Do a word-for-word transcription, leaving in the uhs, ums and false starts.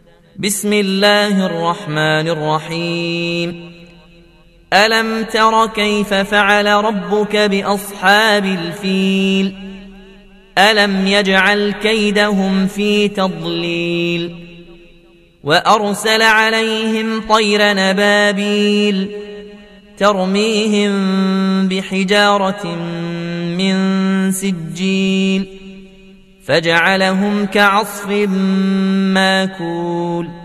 بسم الله الرحمن الرحيم. ألم تر كيف فعل ربك بأصحاب الفيل؟ ألم يجعل كيدهم في تضليل وأرسل عليهم طير نبابيل ترميهم بحجارة من سجيل فجعلهم كعصف ماكول